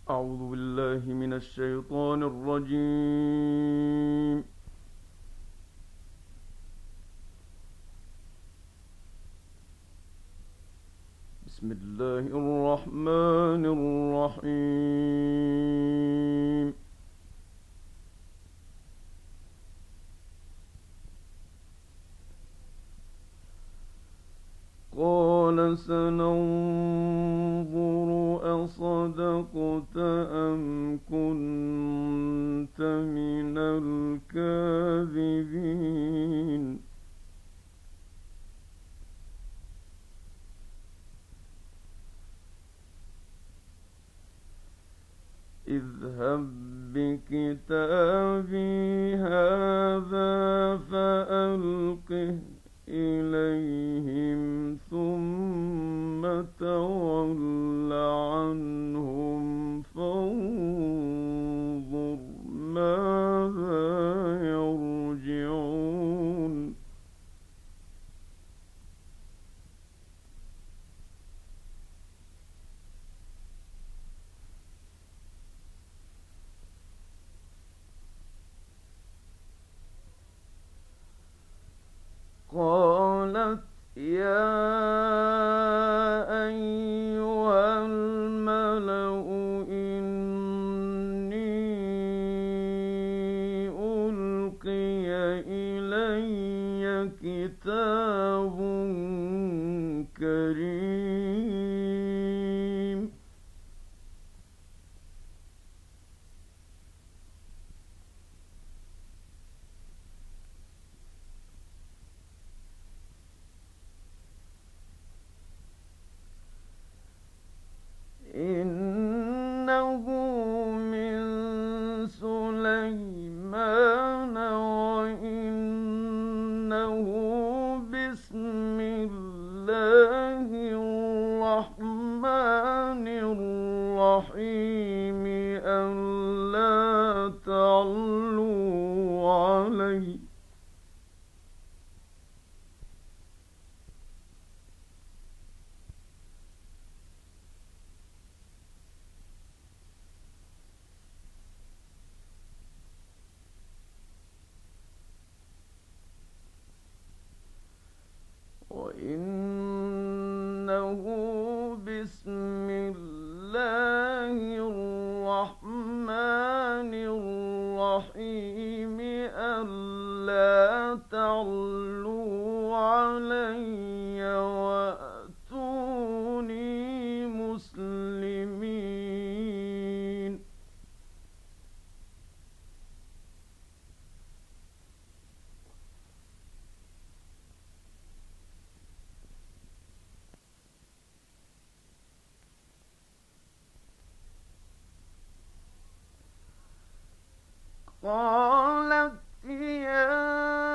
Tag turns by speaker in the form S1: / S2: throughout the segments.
S1: أعوذ بالله من الشيطان الرجيم. بسم الله الرحمن الرحيم. قال سننظر أصدقت أم كنت من الكاذبين. اذهب بكتابي هذا فألقه إليهم ثم تول عنهم فانظر ماذا يرجعون. قالت يا أيها الملأ إني ألقي إلي كتاب كريم. إنه من سليمان وإنه بسم الله الرحمن الرحيم ألا تعلوا علي وإنه بسم الله الرحمن الرحيم ألا تعلوا علي وأتوني مسلمين. قالت يا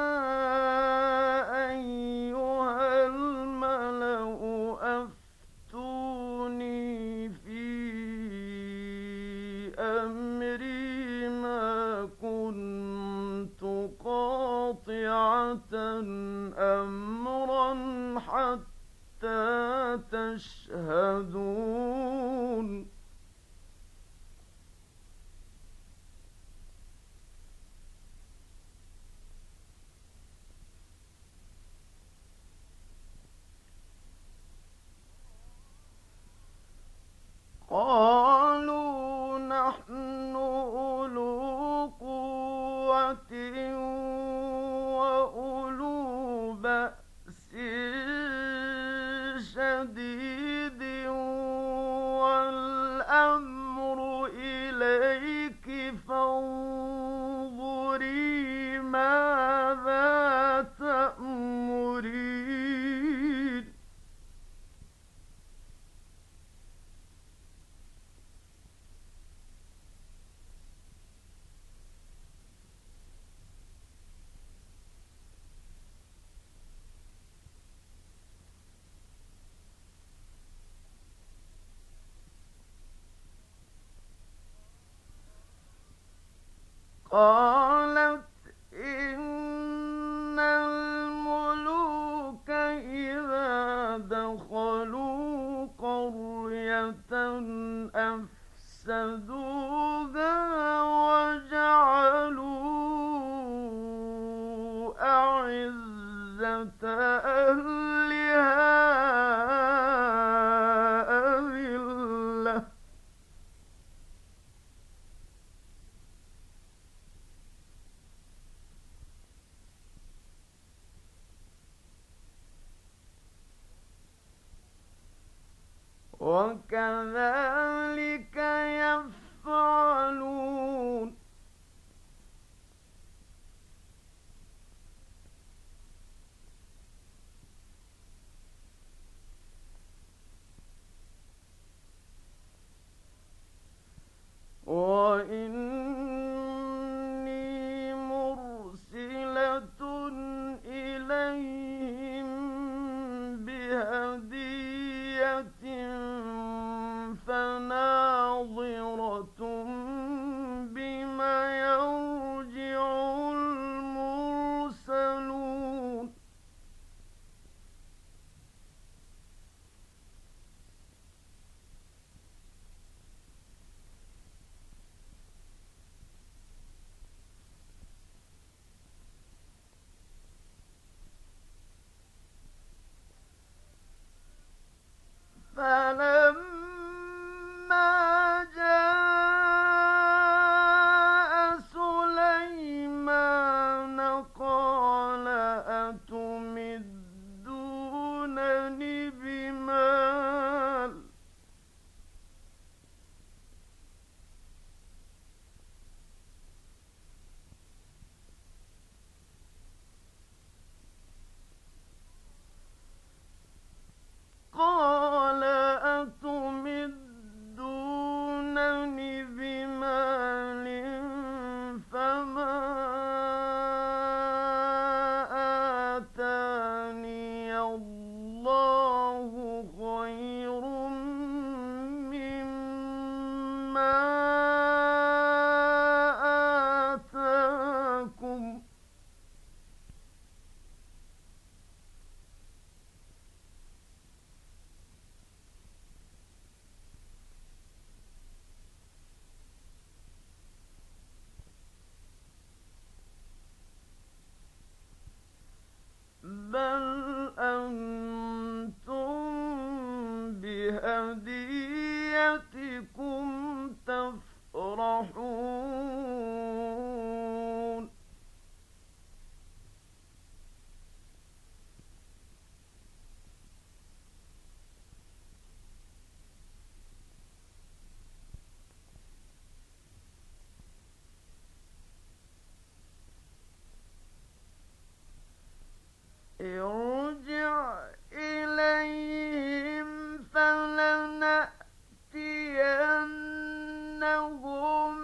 S1: أيها الملأ أفتوني في أمري ما كنت قاطعة أمرا حتى تشهدون. قالوا نحن أولو قوة وأولو بأس شديد والأمر إليك فانظري ماذا تأمرين. قالت إن الملوك إذا دخلوا قرية أفسدوها وجعلوا أعزة أهلها أذلة وكذلك يفعلون وإني مرسلة إليهم بهدية فناظرة بما يرجع المرسلون فلما جاء سليمان قال أتمدونني بمال قال أتمدونني بمال فما آتاني الله خير مما آتاكم بل أنتم بهديتكم تفرحون ارجع إليهم فلنأتينهم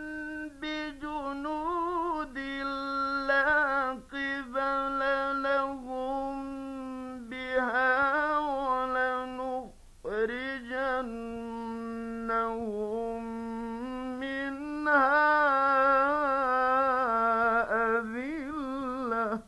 S1: بجنود لا قبل لهم بها ولنخرجنهم منها أذلة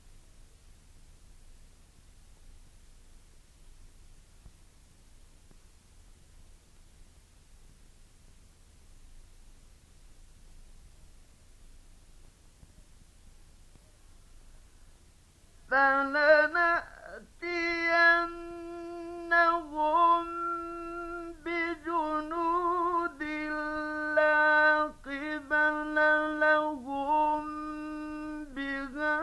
S1: فلنأتينهم بجنود لا قبل لهم بها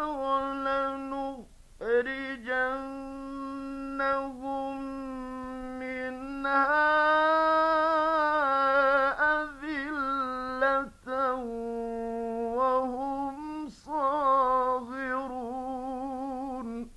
S1: ولنخرجنهم منها أذلة وهم صاغرون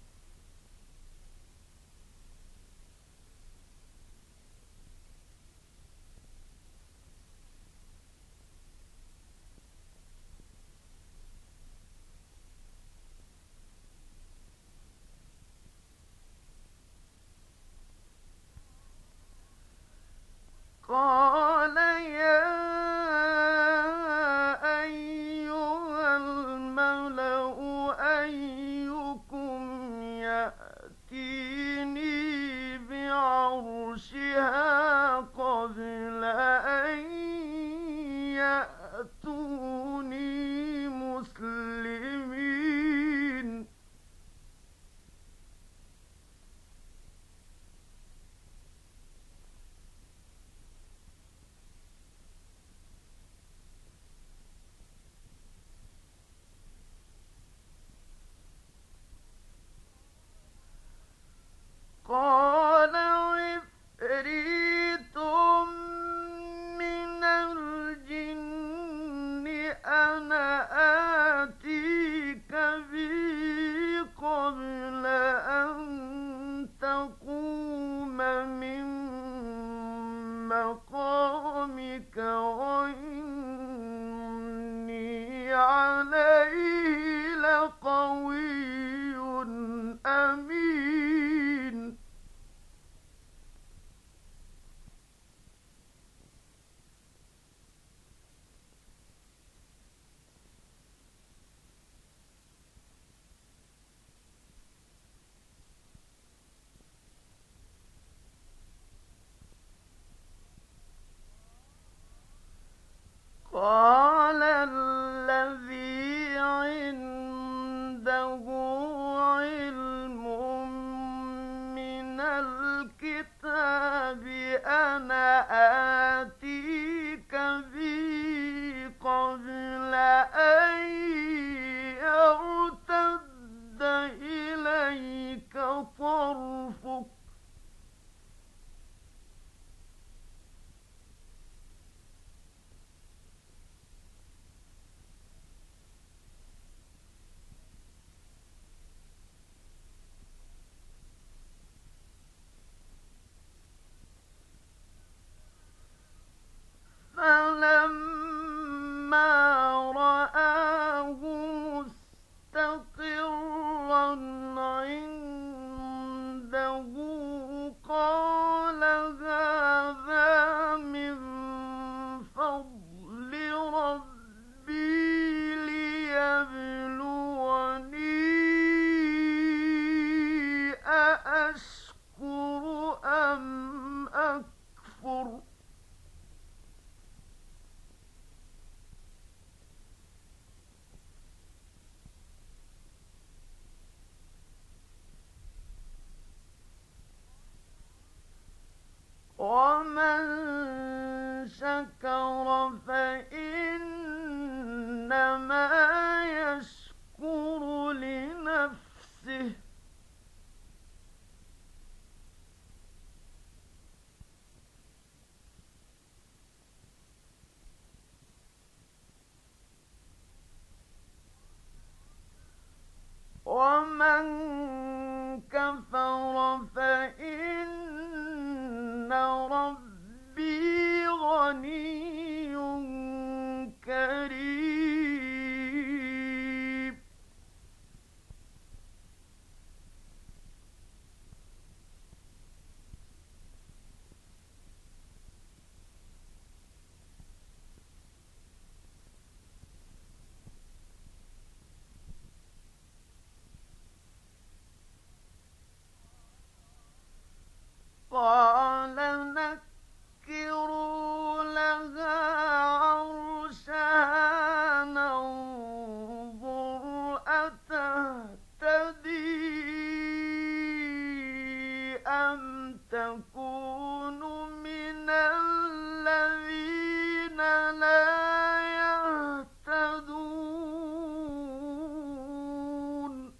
S1: قال يا أيها الملأ أيكم يأتيني بعرشها قبل أن مقامك وإني عليه لقوي أمين. قال الذي عنده علم من الكتاب أنا آتيك به قبل أن يرتد إليك طرفك. فلما رآه مستقرا عنده قال هذا من فضل ربي ليبلوني أأشكر أم أكفر. ومن شكر فإنما يشكر لنفسه. ومن كفر فإن ربي غني كريم. قال نكروا لها عرشها ننظر أتهتدي أم تكون من الذين لا يهتدون.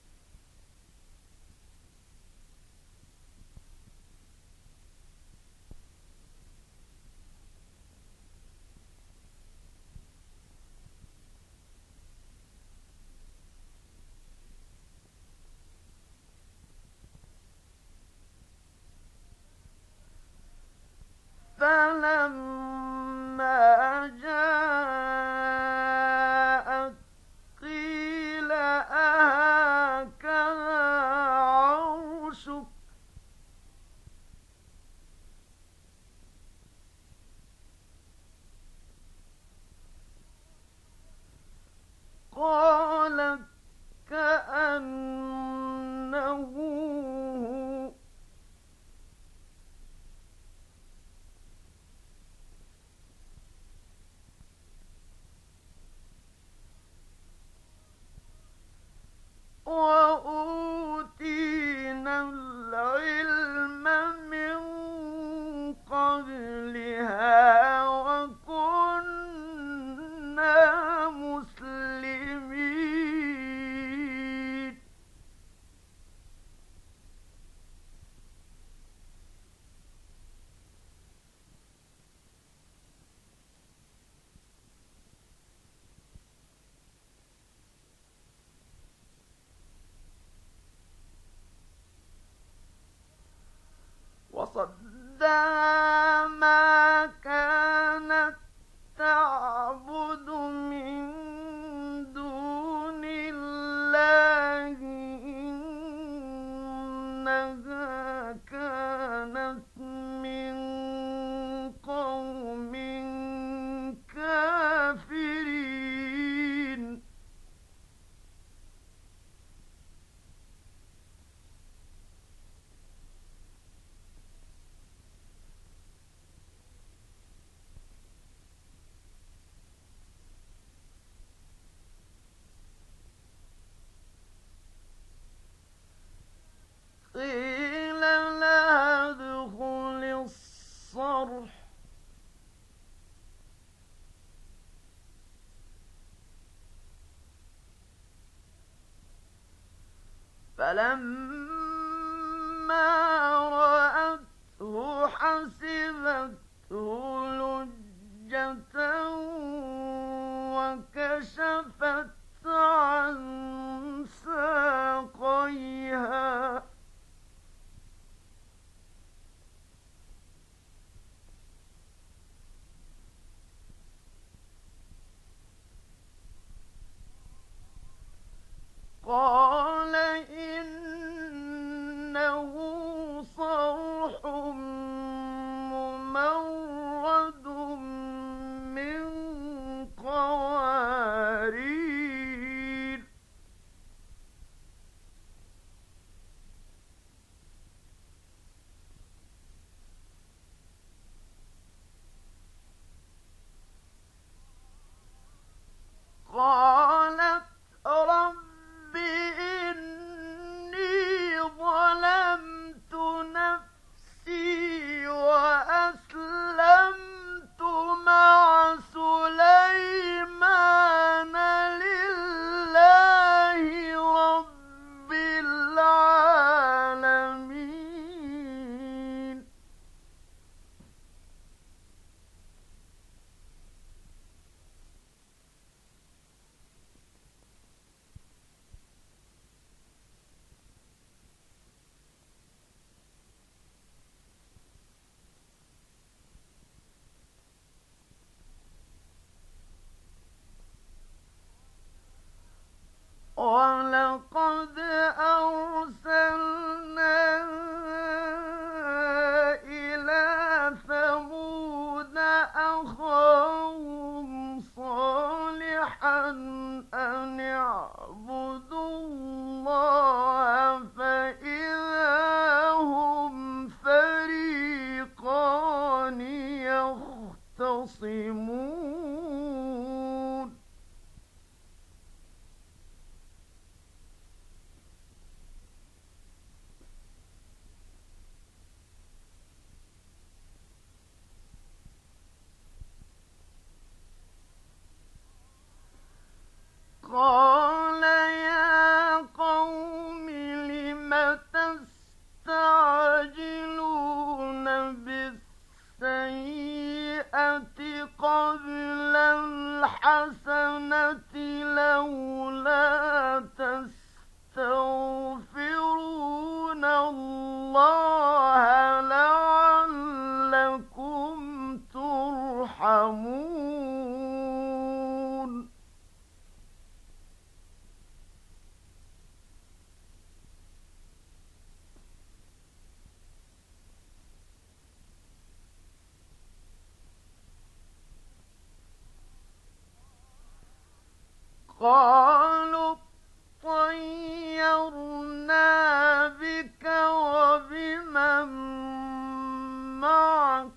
S1: فلما جاءت قيل أهكذا عرشك قالت كأنه هو. وأوتينا العلم من قبلها وكنا مسلمين. وصدها ما فلما رأته حسبته لجة وكشفت عن ساقيها قال إنه صرح ممرد من قوارير قالت رب إني ظلمت نفسي وأسلمت مع سليمان لله رب العالمين ولقد أرسلنا إلى ثمود أخاهم صالحا أن اعبدوا الله فإذا هم فريقان يختصمون قال يا قوم لم تستعجلون بالسيئة قبل الحسنة لولا تستغفرون الله لعلكم ترحمون قالوا طيرنا بك وبمن معك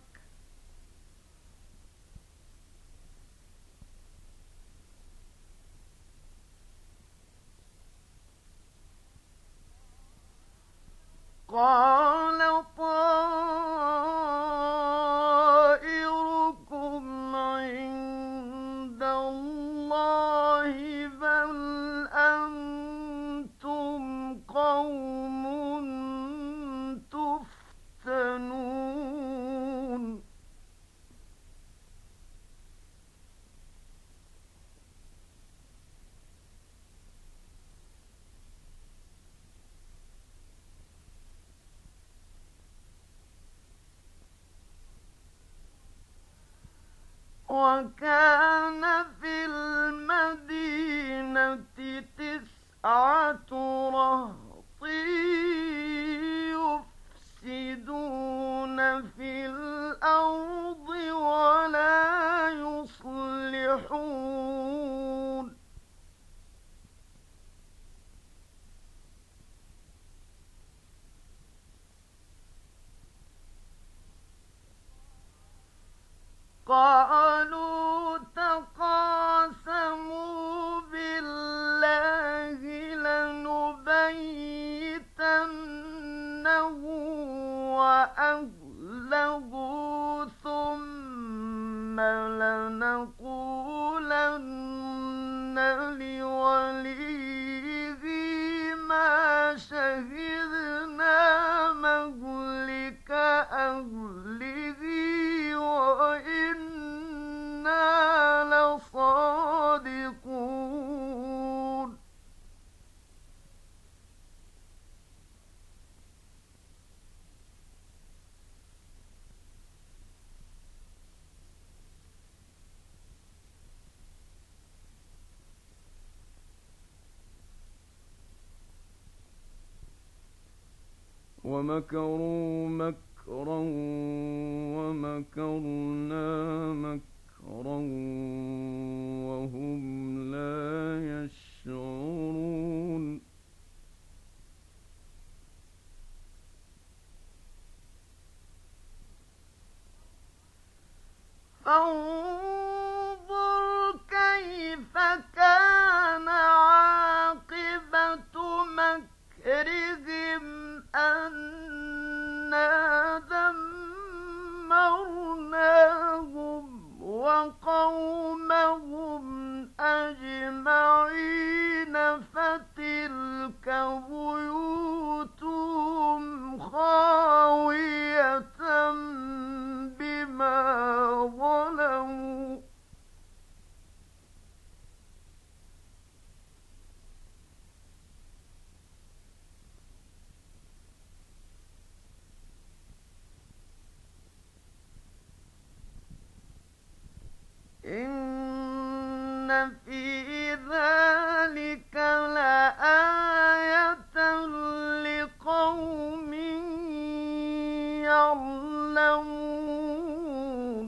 S1: قال طائركم عند الله بل أنتم قوم تفتنون وكان في المدينة 9 رهط يفسدون في الأرض ولا يصلحون قالوا تقاسموا بالله لنبيتنه وأهله ثم لنقولن لوليه ما شهدنا
S2: ومكروا مكرا ومكرنا مكرا وهم لا يشعرون
S1: فانظر كيف كان عاقبة مكرهم أنا دمرناهم وقومهم أجمعين فتلك بيوتهم خاوية بما ظلموا إن في ذلك لآية لقوم يعلمون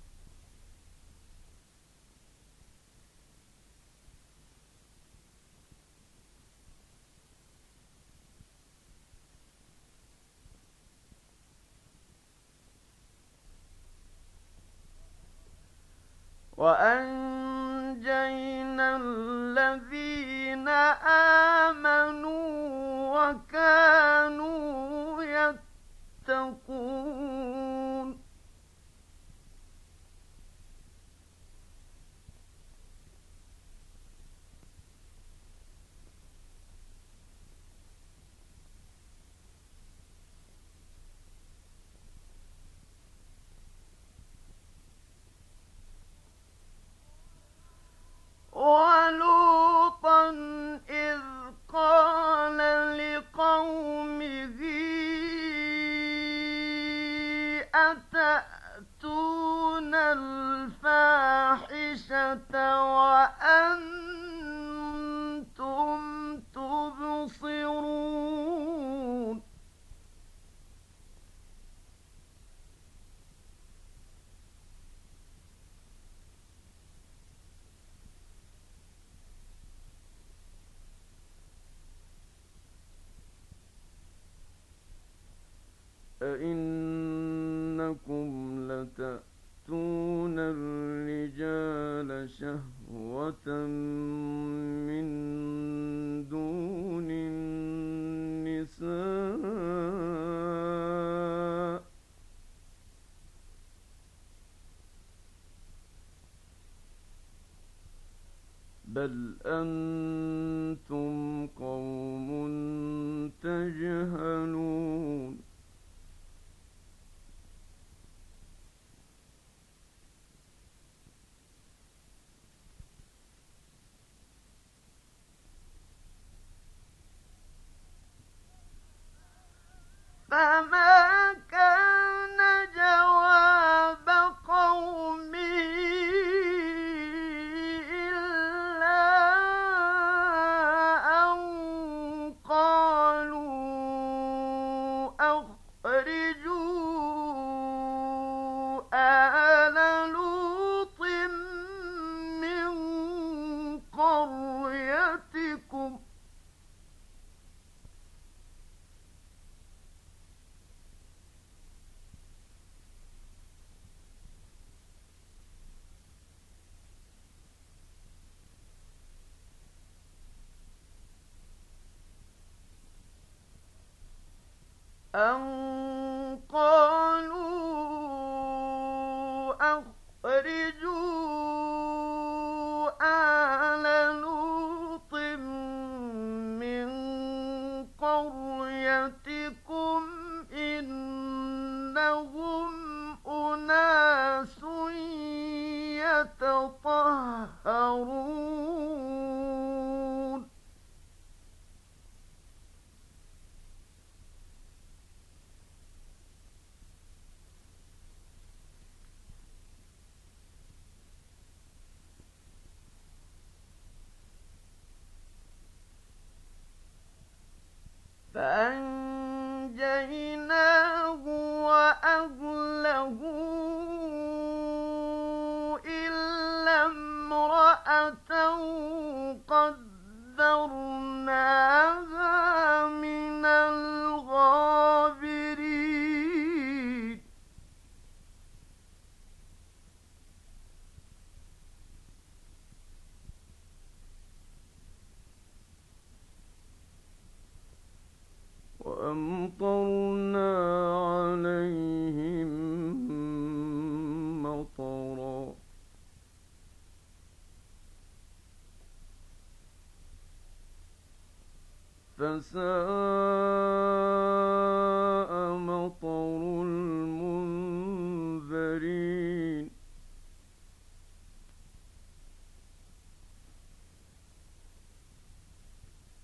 S1: وأنجينا الذين آمنوا وكانوا يتقون ولوطا إذ قال لقومه أتأتون الفاحشة وأنتم تبصرون
S2: أئنكم لتأتون الرجال شهوة من دون النساء بل أنتم قوم تجهلون
S1: فما كان جواب قومه إلا أن قالوا أخرجوا آل لوط من قريتكم أن قالوا أخرجوا آل لوط من قريتكم إنهم أناس يتطهرون فأنجيناه قدرناها من الغابرين
S2: وأمطرنا عليهم مطرا فساء مطر المنذرين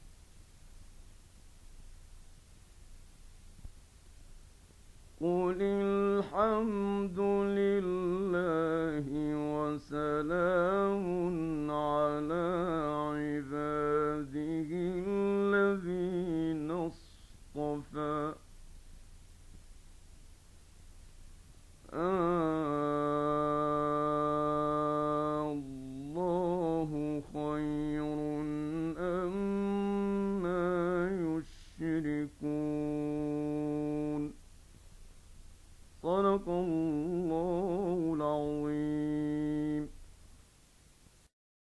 S2: قل